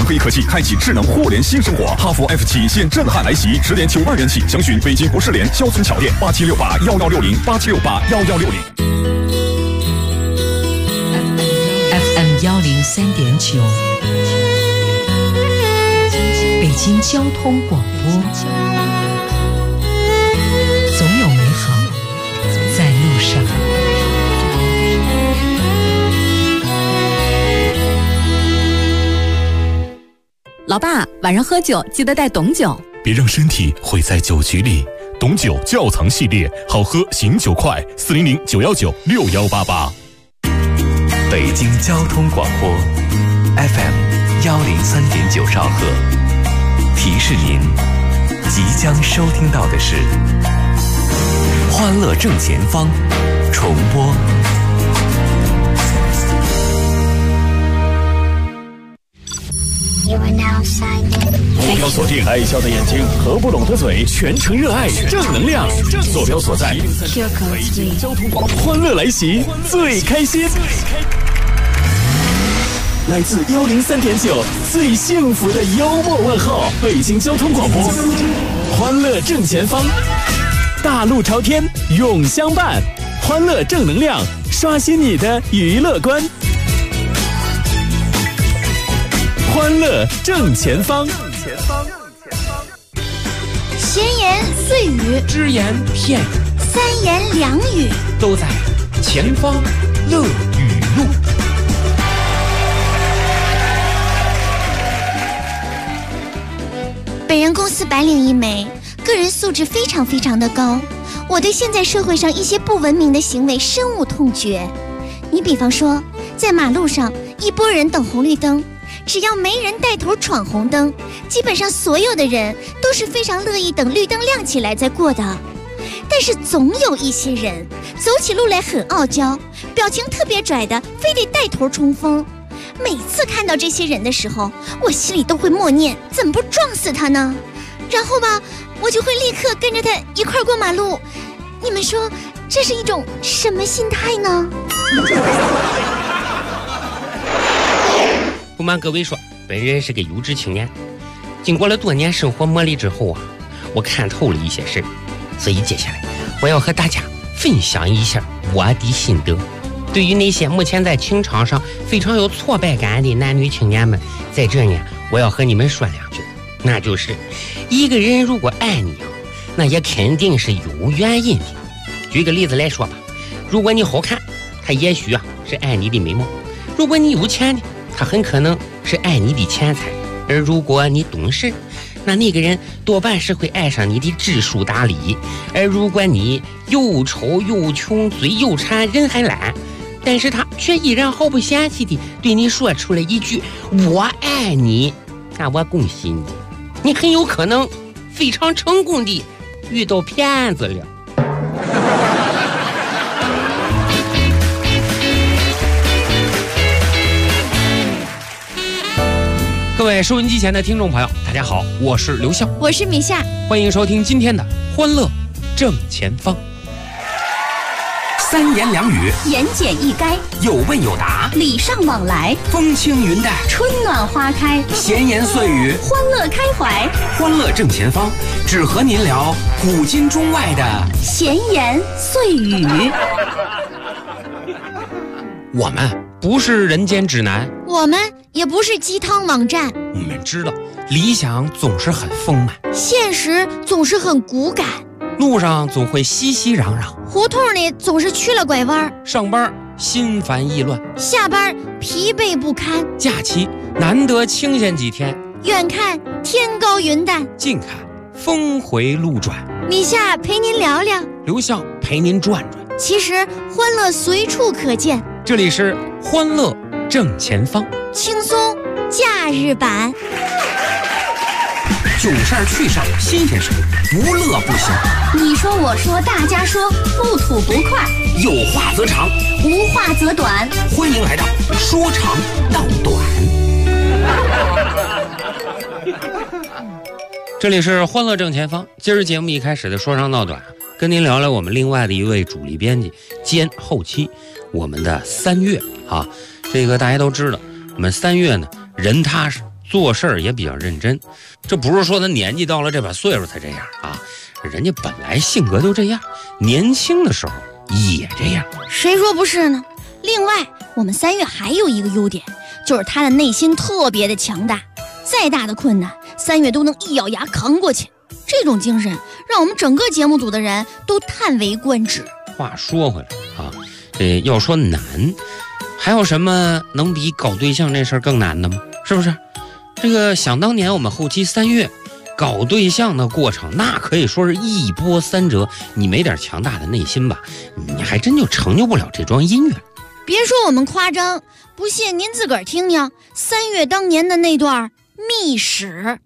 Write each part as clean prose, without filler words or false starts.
飞科技开启智能互联新生活，哈弗 F7现震撼来袭，10.9万元起，详询北京国士联肖村桥店8768116087681160。 FM 103.9，北京交通广播，总有美好在路上。 老爸，晚上喝酒记得带董酒， 别让身体毁在酒局里。董酒窖藏系列，好喝醒酒快，400-919-6188。 北京交通广播 FM 103.9兆赫，提示您即将收听到的是欢乐正前方重播。 目标锁定爱笑的眼睛，合不拢的嘴，全程热爱正能量。坐标所在北京交通广播，欢乐来袭，最开心。来自103.9最幸福的幽默问候，北京交通广播，欢乐正前方，大路朝天永相伴，欢乐正能量，刷新你的娱乐观。欢乐正前方， 闲言碎语， 只言片语， 三言两语， 都在前方乐语录。 本人公司白领一枚，个人素质非常的高。我对现在社会上一些不文明的行为深恶痛绝。你比方说，在马路上一拨人等红绿灯，只要没人带头闯红灯，基本上所有的人都是非常乐意等绿灯亮起来再过的。但是总有一些人走起路来很傲娇，表情特别拽的，非得带头冲锋。每次看到这些人的时候，我心里都会默念，怎么不撞死他呢？然后吧，我就会立刻跟着他一块过马路。你们说这是一种什么心态呢？ 不瞒各位说，本人是个优质青年，经过了多年生活磨砺之后啊，我看透了一些事，所以接下来我要和大家分享一下我的心得。对于那些目前在情场上非常有挫败感的男女青年们，在这呢，我要和你们说两句，那就是一个人如果爱你啊，那也肯定是有原因的。举个例子来说吧，如果你好看，他也许啊是爱你的美貌；如果你有钱呢，他很可能是爱你的钱财；而如果你懂事，那个人多半是会爱上你的知书达理；而如果你又丑又穷，嘴又馋，人还懒，但是他却依然毫不嫌弃地对你说出了一句我爱你，那我恭喜你，你很有可能非常成功地遇到骗子了。各位收音机前的听众朋友，大家好，我是刘笑， 我是米夏， 欢迎收听今天的欢乐正前方。 三言两语， 言简意赅， 有问有答， 礼尚往来， 风轻云淡， 春暖花开， 闲言碎语， 欢乐开怀。 欢乐正前方，只和您聊古今中外的闲言碎语。 我们不是人间指南， 我们也不是鸡汤网站， 我们知道理想总是很丰满， 现实总是很骨感， 路上总会熙熙攘攘， 胡同里总是曲了拐弯， 上班心烦意乱， 下班疲惫不堪， 假期难得清闲几天， 远看天高云淡， 近看峰回路转。 米夏陪您聊聊， 刘笑陪您转转， 其实欢乐随处可见。 这里是欢乐正前方， 轻松假日版。 囧事儿趣事儿新鲜事儿，不乐不行。 你说我说大家说，不吐不快， 有话则长， 无话则短。 欢迎来到说长道短。 这里是欢乐正前方，今儿节目一开始的说长道短，跟您聊聊我们另外的一位主力编辑兼后期，我们的3月啊。这个大家都知道，我们3月呢人踏实， 做事儿也比较认真。这不是说他年纪到了这把岁数才这样啊，人家本来性格就这样，年轻的时候也这样。 谁说不是呢？另外，我们3月还有一个优点，就是他的内心特别的强大，再大的困难，3月都能一咬牙扛过去。这种精神让我们整个节目组的人都叹为观止。 话说回来啊，要说难，还有什么能比搞对象这事儿更难的吗？是不是？这个想当年我们后期3月搞对象的过程，那可以说是一波三折。你没点强大的内心吧，你还真就成就不了这桩姻缘。 别说我们夸张，不信您自个儿听听3月当年的那段秘史。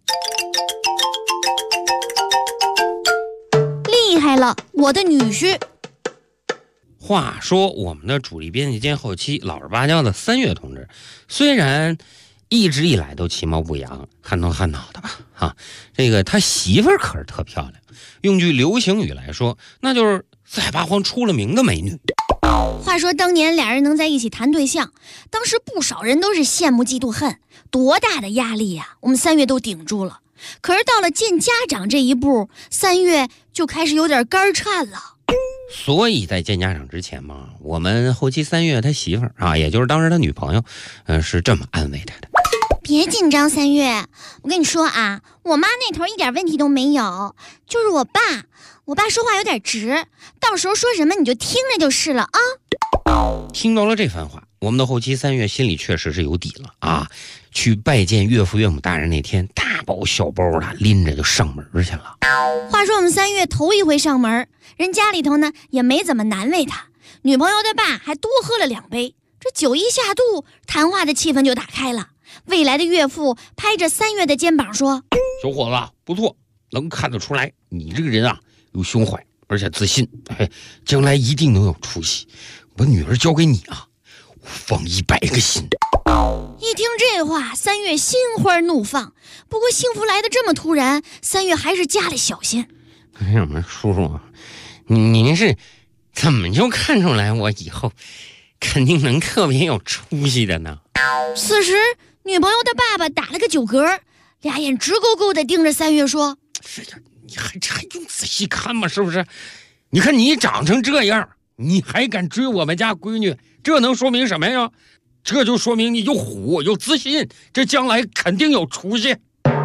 厉害了，我的女婿。 话说我们的主力编辑兼后期老实巴交的3月同志，虽然一直以来都其貌不扬，憨头憨脑的吧啊，这个他媳妇儿可是特漂亮，用句流行语来说，那就是四海八荒出了名的美女。 话说当年俩人能在一起谈对象，当时不少人都是羡慕嫉妒恨，多大的压力呀，我们3月都顶住了。可是到了见家长这一步，3月就开始有点肝颤了。 所以在见家长之前嘛，我们后期3月他媳妇儿啊，也就是当时他女朋友，是这么安慰他的： 别紧张，3月，我跟你说啊，我妈那头一点问题都没有，就是我爸说话有点直，到时候说什么你就听着就是了啊。 听到了这番话，我们的后期3月心里确实是有底了啊。去拜见岳父岳母大人那天，大包小包的拎着就上门去了。 话说我们3月头一回上门，人家里头呢也没怎么难为他，女朋友的爸还多喝了2杯，这酒一下肚，谈话的气氛就打开了。未来的岳父拍着3月的肩膀说： 小伙子不错，能看得出来你这个人啊有胸怀，而且自信，将来一定能有出息。我女儿交给你啊，我放100个心。 一听这话，3月心花怒放。不过幸福来得这么突然，3月还是加了小心。 什么叔叔，您是怎么就看出来我以后肯定能特别有出息的呢？ 此时女朋友的爸爸打了个酒嗝，俩眼直勾勾地盯着3月说： 你还用仔细看吗？是不是？你看你长成这样，你还敢追我们家闺女，这能说明什么呀？这就说明你有虎有自信，这将来肯定有出息。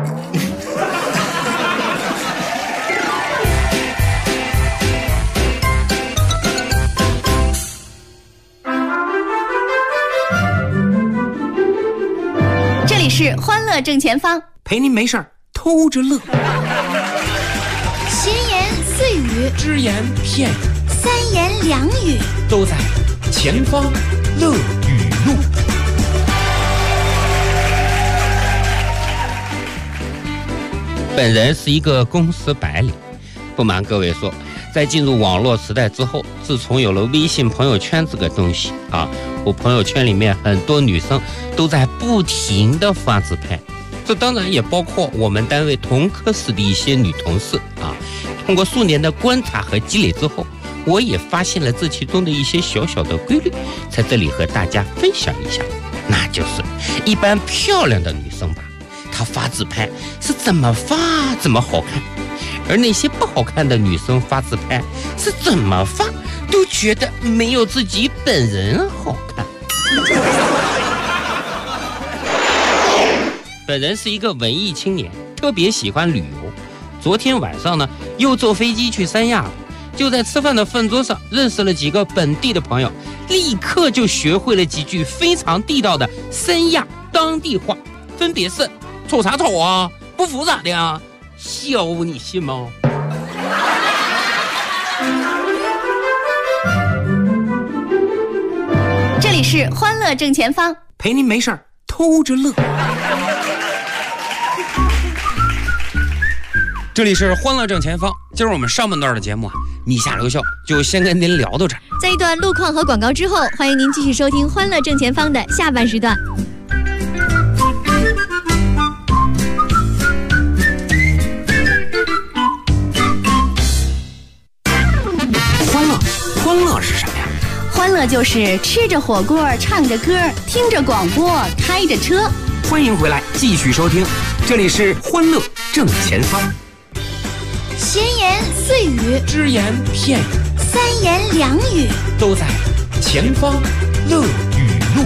这里是欢乐正前方， 陪您没事偷着乐。 闲言碎语， 只言片语 ，3言2语， 都在前方乐语录。 本人是一个公司白领，不瞒各位说，在进入网络时代之后，自从有了微信朋友圈这个东西啊，我朋友圈里面很多女生都在不停的发自拍，这当然也包括我们单位同科室的一些女同事啊。通过数年的观察和积累之后，我也发现了这其中的一些小小的规律，在这里和大家分享一下。那就是一般漂亮的女生吧，她发自拍是怎么发怎么好看，而那些不好看的女生发自拍是怎么发都觉得没有自己本人好看。本人是一个文艺青年，特别喜欢旅游。昨天晚上呢，又坐飞机去三亚了。就在吃饭的饭桌上认识了几个本地的朋友，立刻就学会了几句非常地道的三亚当地话，分别是瞅啥瞅啊，不服咋的啊，笑你信吗？ 这里是欢乐正前方， 陪您没事偷着乐。 这里是欢乐正前方，今儿我们上半段的节目啊，你下留笑就先跟您聊到这儿。 在一段路况和广告之后，欢迎您继续收听欢乐正前方的下半时段。 欢乐是什么呀？ 欢乐就是吃着火锅，唱着歌，听着广播，开着车。 欢迎回来继续收听，这里是欢乐正前方， 闲言碎语， 只言片语， 三言两语， 都在前方乐语录。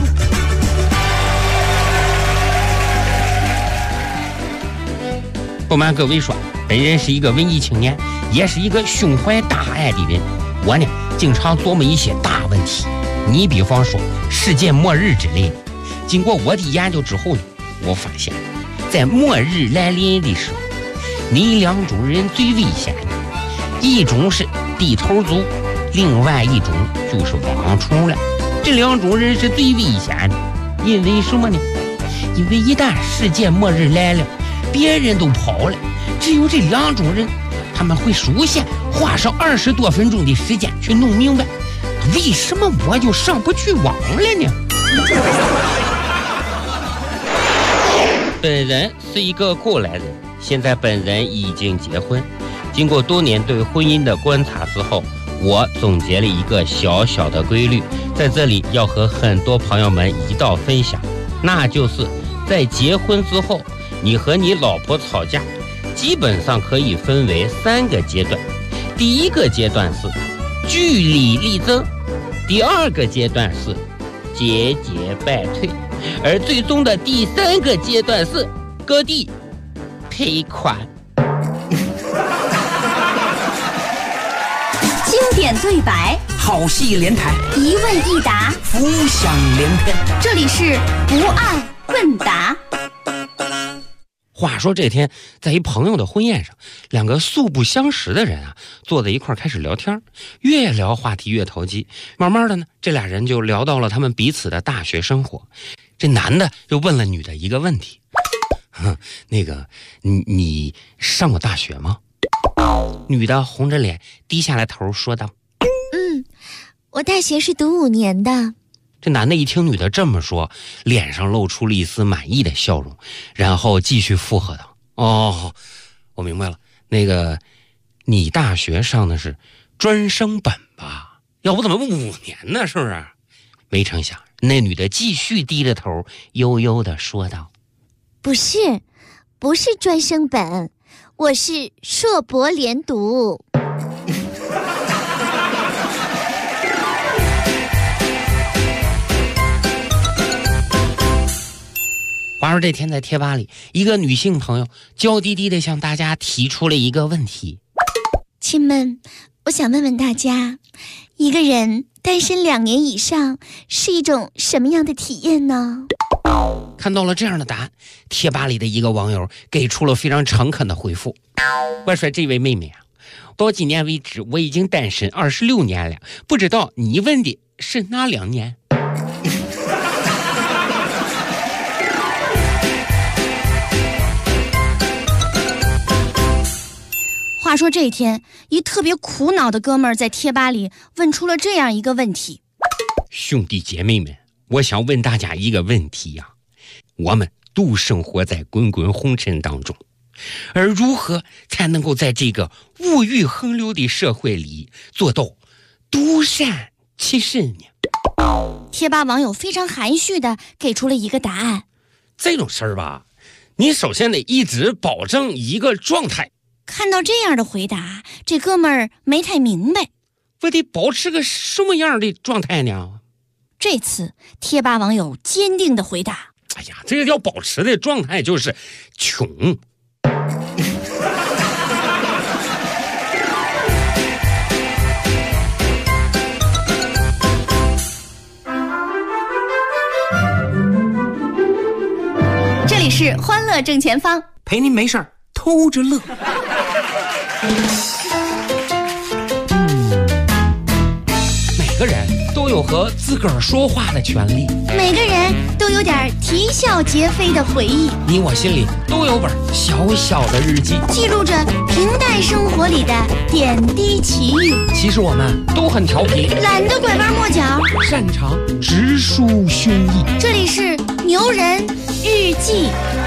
不瞒各位说，本人是一个文艺青年，也是一个胸怀大爱的人。我呢，经常琢磨一些大问题，你比方说世界末日之类的。经过我的研究之后呢，我发现在末日来临的时候，那两种人最危险的，一种是地头族，另外一种就是蝗虫了。这两种人是最危险的，因为什么呢？因为一旦世界末日来了，别人都跑了，只有这两种人，他们会首先花上20多分钟的时间去弄明白，为什么我就上不去网了呢？本人是一个过来人，现在本人已经结婚。经过多年对婚姻的观察之后，我总结了一个小小的规律，在这里要和很多朋友们一道分享，那就是在结婚之后，你和你老婆吵架，基本上可以分为3个阶段。第一个阶段是据理力争，第二个阶段是节节败退，而最终的第3个阶段是各地赔款。 经典对白， 好戏连台， 一问一答， 浮想联翩。 这里是不爱问答。 话说这天，在一朋友的婚宴上，两个素不相识的人啊，坐在一块开始聊天，越聊话题越投机。慢慢的呢，这俩人就聊到了他们彼此的大学生活。这男的就问了女的一个问题：那个你上过大学吗？女的红着脸低下来头说道： 我大学是读5年的。 这男的一听女的这么说，脸上露出了一丝满意的笑容，然后继续附和道：哦，我明白了，那个你大学上的是专升本吧？要不怎么5年呢？是不是？没成想那女的继续低着头悠悠地说道： 不是专升本，我是硕博连读。 话说这天在贴吧里，一个女性朋友娇滴滴地向大家提出了一个问题： 亲们，我想问问大家，一个人单身2年以上是一种什么样的体验呢？ 看到了这样的答案，贴吧里的一个网友给出了非常诚恳的回复：我说这位妹妹啊，到今年为止我已经单身26年了，不知道你问的是哪2年？ 话说这一天，一特别苦恼的哥们儿在贴吧里问出了这样一个问题： 兄弟姐妹们，我想问大家一个问题呀，我们都生活在滚滚红尘当中，而如何才能够在这个物欲横流的社会里做到独善其身呢？ 贴吧网友非常含蓄地给出了一个答案： 这种事儿吧，你首先得一直保证一个状态。 看到这样的回答，这哥们儿没太明白， 我得保持个什么样的状态呢？ 这次贴吧网友坚定地回答： 哎呀，这个要保持的状态就是穷。 这里是欢乐正前方， 陪您没事儿偷着乐。 每个人都有和自个儿说话的权利， 每个人都有点啼笑皆非的回忆， 你我心里都有本小小的日记， 记录着平淡生活里的点滴奇遇。 其实我们都很调皮， 懒得拐弯抹角， 擅长直抒胸臆。 这里是牛人日记。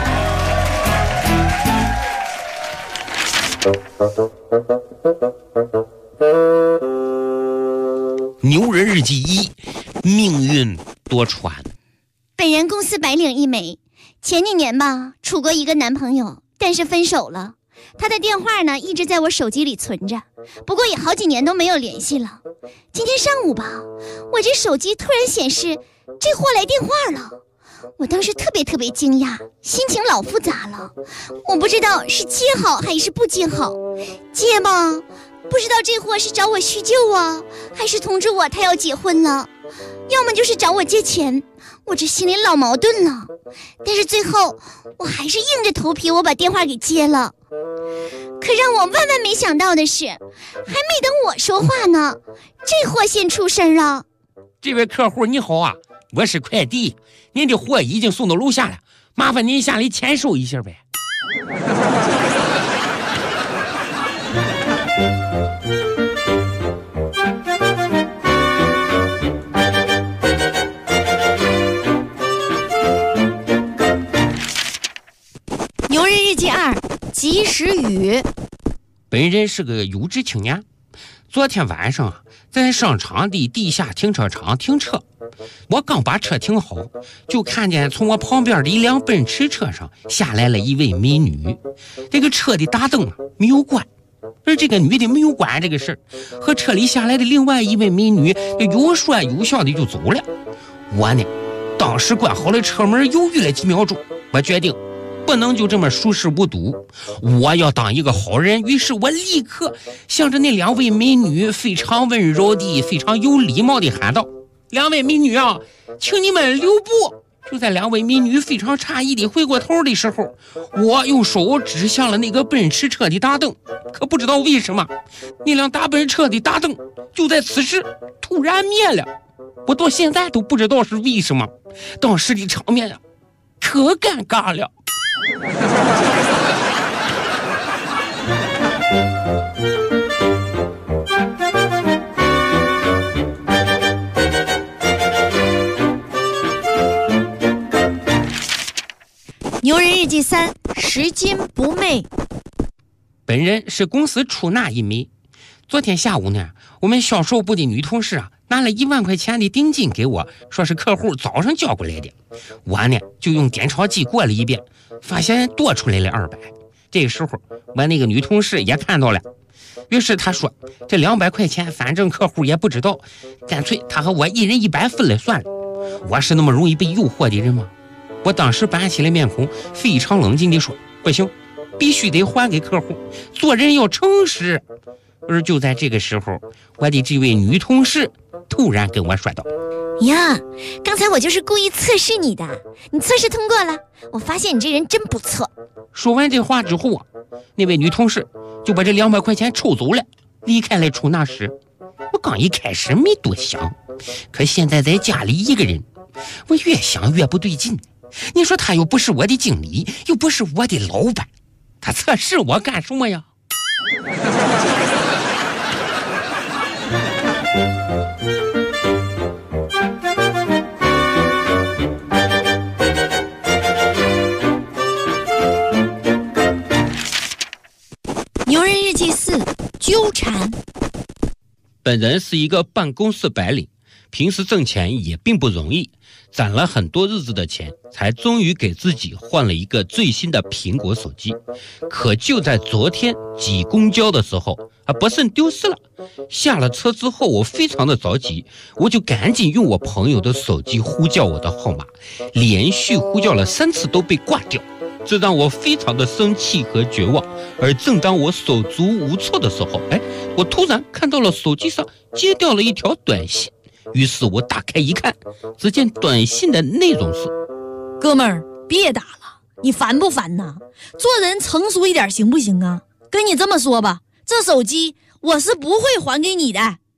牛人日记1，命运多舛。 本人公司白领一枚， 前几年吧，处过一个男朋友，但是分手了。他的电话呢，一直在我手机里存着，不过也好几年都没有联系了。今天上午吧，我这手机突然显示这货来电话了。我当时特别惊讶，心情老复杂了。我不知道是接好还是不接好。接吧，不知道这货是找我叙旧啊，还是通知我他要结婚了，要么就是找我借钱。我这心里老矛盾了，但是最后我还是硬着头皮我把电话给接了。可让我万万没想到的是，还没等我说话呢，这货先出声了。 这位客户你好啊，我是快递，您的货已经送到楼下了，麻烦您下来签收一下呗。 牛人日记2，及时雨。 本人是个有志青年，昨天晚上在商场的地下停车场停车，我刚把车停好，就看见从我旁边的一辆奔驰车上下来了一位美女。这个车的大灯没有关，而这个女的没有关这个事儿，和车里下来的另外一位美女有说有笑的就走了。我呢，当时关好了车门，犹豫了几秒钟，我决定不能就这么熟视无睹，我要当一个好人。于是我立刻向着那两位美女非常温柔的、非常有礼貌的喊道：“两位美女啊，请你们留步。”就在两位美女非常诧异的回过头的时候，我用手指向了那个奔驰车的大灯，可不知道为什么，那辆大奔车的大灯就在此时突然灭了。我到现在都不知道是为什么，当时的场面啊，可尴尬了。 牛人日记3，拾金不昧。 本人是公司出纳一枚。昨天下午呢，我们销售部的女同事拿了1万块钱的定金给我，说是客户早上交过来的。我呢就用点钞机过了一遍，发现多出来了200。这个时候我那个女同事也看到了，于是她说这200块钱反正客户也不知道，干脆她和我一人100分了算了。我是那么容易被诱惑的人吗？我当时板起了面孔，非常冷静地说：“不行，必须得还给客户，做人要诚实。”而就在这个时候，我的这位女同事突然跟我说道：“ 呀，刚才我就是故意测试你的，你测试通过了，我发现你这人真不错。” 说完这话之后那位女同事就把这200块钱抽走了，离开了出纳室。我刚一开始没多想，可现在在家里一个人，我越想越不对劲。你说他又不是我的经理，又不是我的老板，他测试我干什么呀？ 牛人日记4，纠缠。 本人是一个办公室白领，平时挣钱也并不容易，攒了很多日子的钱，才终于给自己换了一个最新的苹果手机。可就在昨天挤公交的时候不慎丢失了。下了车之后我非常的着急，我就赶紧用我朋友的手机呼叫我的号码，连续呼叫了3次都被挂掉，这让我非常的生气和绝望。而正当我手足无措的时候，我突然看到了手机上接掉了一条短信。于是我打开一看，只见短信的内容是： 哥们儿，别打了，你烦不烦呐？做人成熟一点行不行啊？跟你这么说吧，这手机我是不会还给你的。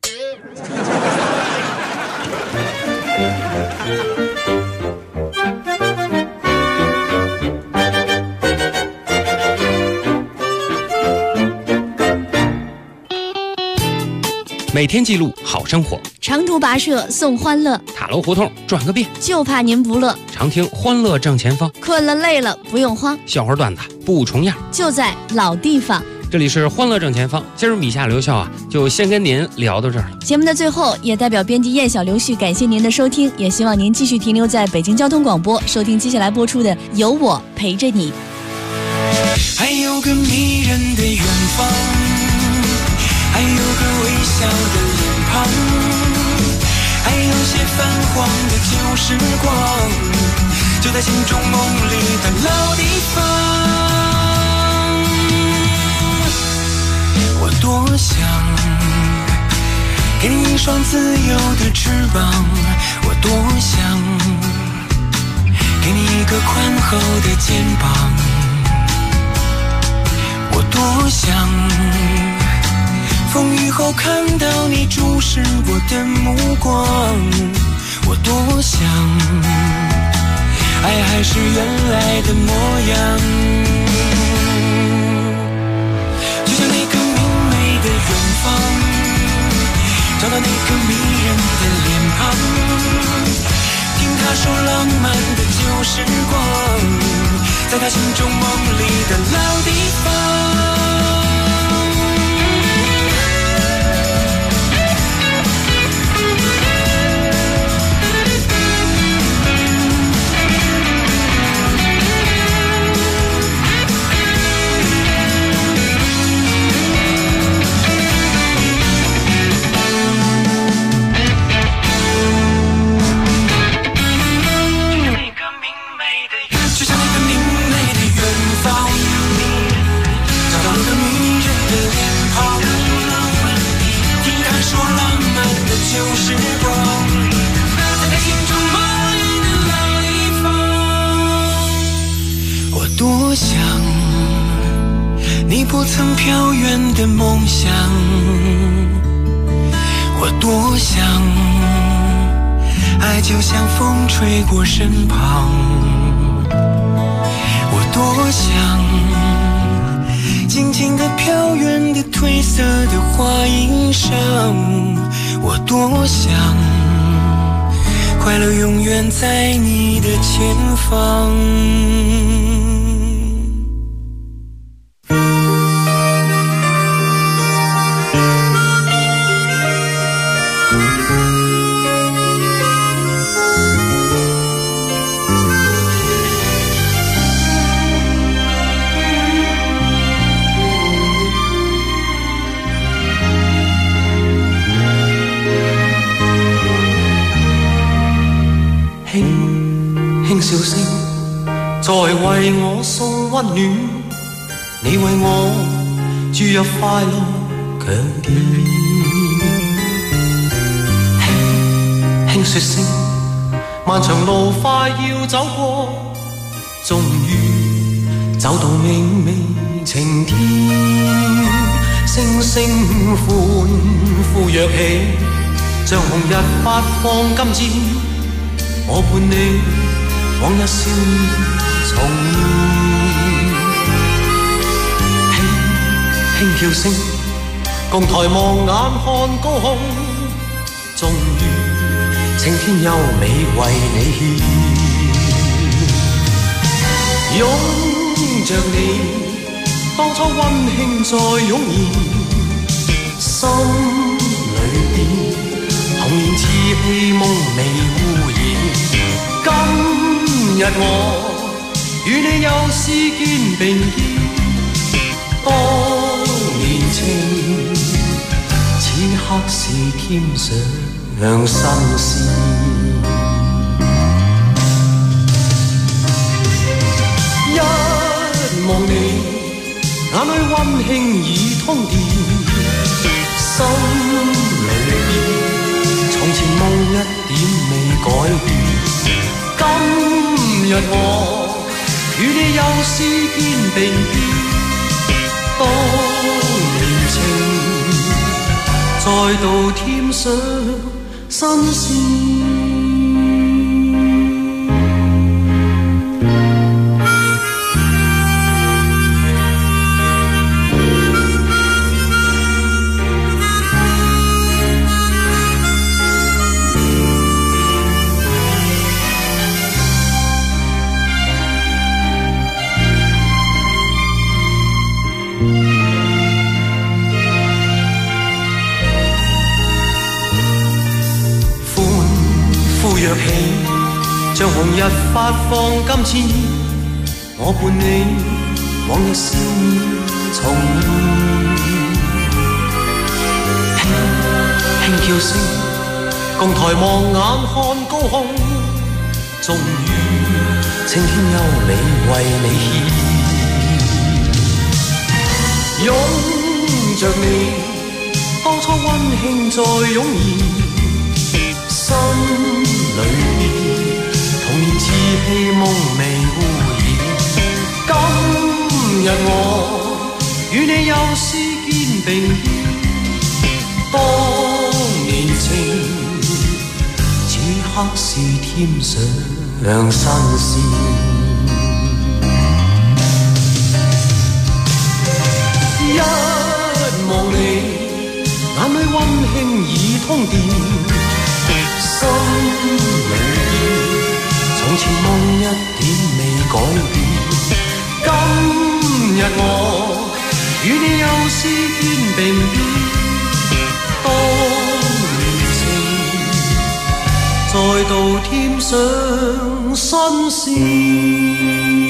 每天记录好生活， 长途跋涉送欢乐， 塔楼胡同转个遍， 就怕您不乐。 常听欢乐正前方， 困了累了不用慌， 笑话段子不重样， 就在老地方。 这里是欢乐正前方，今儿米夏留校啊，就先跟您聊到这儿了。 节目的最后，也代表编辑燕小刘旭感谢您的收听，也希望您继续停留在北京交通广播，收听接下来播出的《有我陪着你》。 还有个迷人的远方，还有个微笑的脸庞，还有些泛黄的旧时光，就在心中梦里的老地方。我多想给你一双自由的翅膀，我多想给你一个宽厚的肩膀，我多想风雨后看到你注视我的目光，我多想爱还是原来的模样，就像那个明媚的远方，找到那个迷人的脸庞，听他说浪漫的旧时光，在他心中梦里的老地方。旧时光，在他心中梦里的老地方。我多想你不曾飘远的梦想，我多想爱就像风吹过身旁，我多想静静地飘远的褪色的花衣裳，我多想快乐永远在你的前方。輕笑聲在為我送溫暖，你為我注入快樂強電。輕說聲漫長路快要走過，終於走到明媚晴天，星星歡呼躍起，像紅日發放金箭，我伴你往日少年重現，輕叫聲共抬望眼看高空，終於晴天優美為你獻，擁着你當初溫馨再湧現，心裏邊童年稚氣夢未污染，今日我與你又是肩並肩，當年情此刻是添上新鮮，一望你眼裏溫馨已通電，心裏邊從前夢一點未改變，今日我與你又是肩並肩，當年情再度添上新鮮。 像紅日發放金箭，我伴你往日笑面重現。輕輕叫聲，共抬望眼看高空，終於青天優美為你獻。擁着你，當初溫馨再湧現，心裏面童年稚氣夢未污染。今日我與你又是肩並肩，當年情此刻是添上新鮮。一望你，眼裏溫馨已通電，心裏從前夢一點未改變。今日我與你又是肩並肩，當年情再度添上新鮮。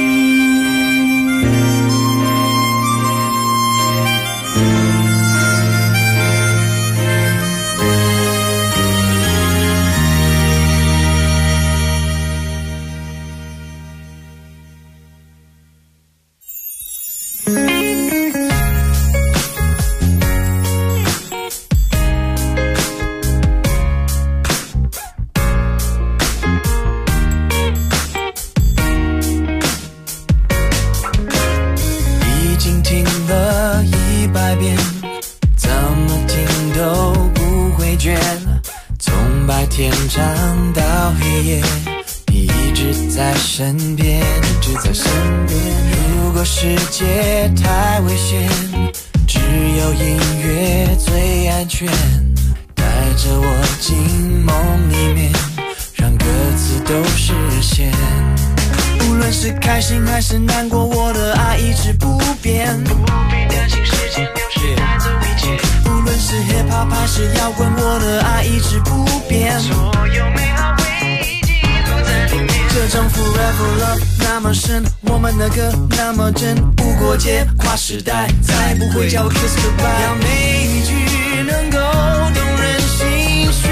天长到黑夜，你一直在身边，一直在身边。如果世界太危险，只有音乐最安全。带着我进梦里面，让歌词都实现。无论是开心还是难过，我的爱一直不变。不必担心时间流逝带走一切。无论是 hip hop 还是摇滚，我的爱一直不变。所有美好回忆记录在里面。这种 forever love 那么深，我们的歌那么真，无国界跨时代，再不会叫我 kiss goodbye。要每一句能够动人心弦。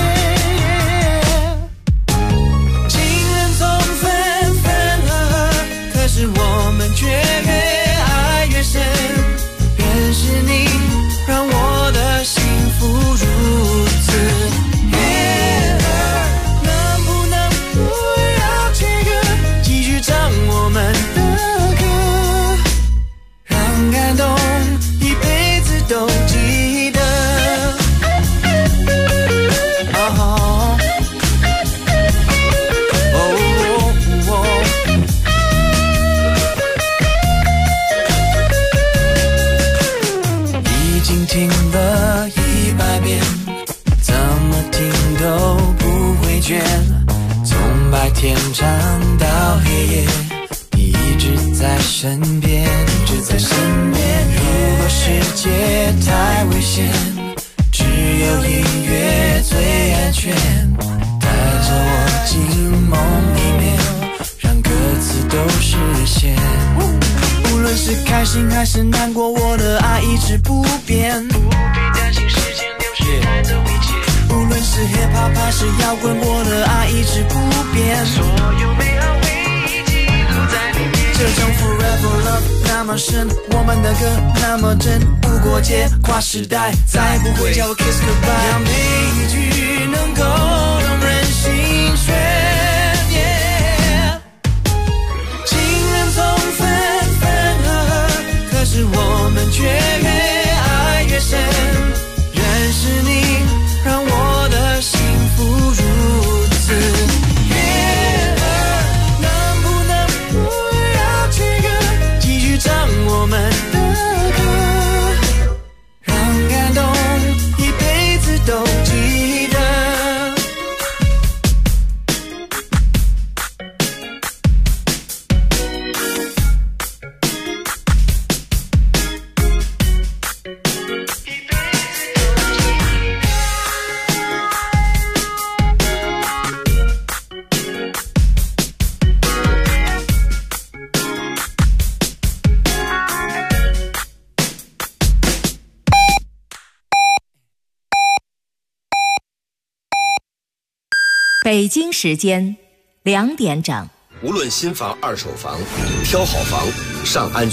情人总分分合合，可是我们却越爱越深。认识你，让我的幸福如此。能不能不要切割，继续唱我们的歌，让感动一辈子都记得。已经听了100遍，怎么听都不会倦。从白天长到黑夜，你一直在身边，一直在身边。如果世界太危险，只有音乐最安全。带着我进梦里面，让歌词都实现。无论是开心还是难过，我的爱一直不变。不必担心时间流逝带走一切。无论是 hip hop 还是摇滚，我的爱一直不变。所有美好回忆记录在里面。这种 forever love 那么深，我们的歌那么真，无国界跨时代，再不会叫我 kiss goodbye。让每一句能够动人心弦。情人总分分合合，可是我们却越爱越深。认识你，让我的幸福如此。能不能不要切割，继续唱我们的歌，让感动一辈子都记得。 北京时间2点整。 无论新房、二手房，挑好房，上安居。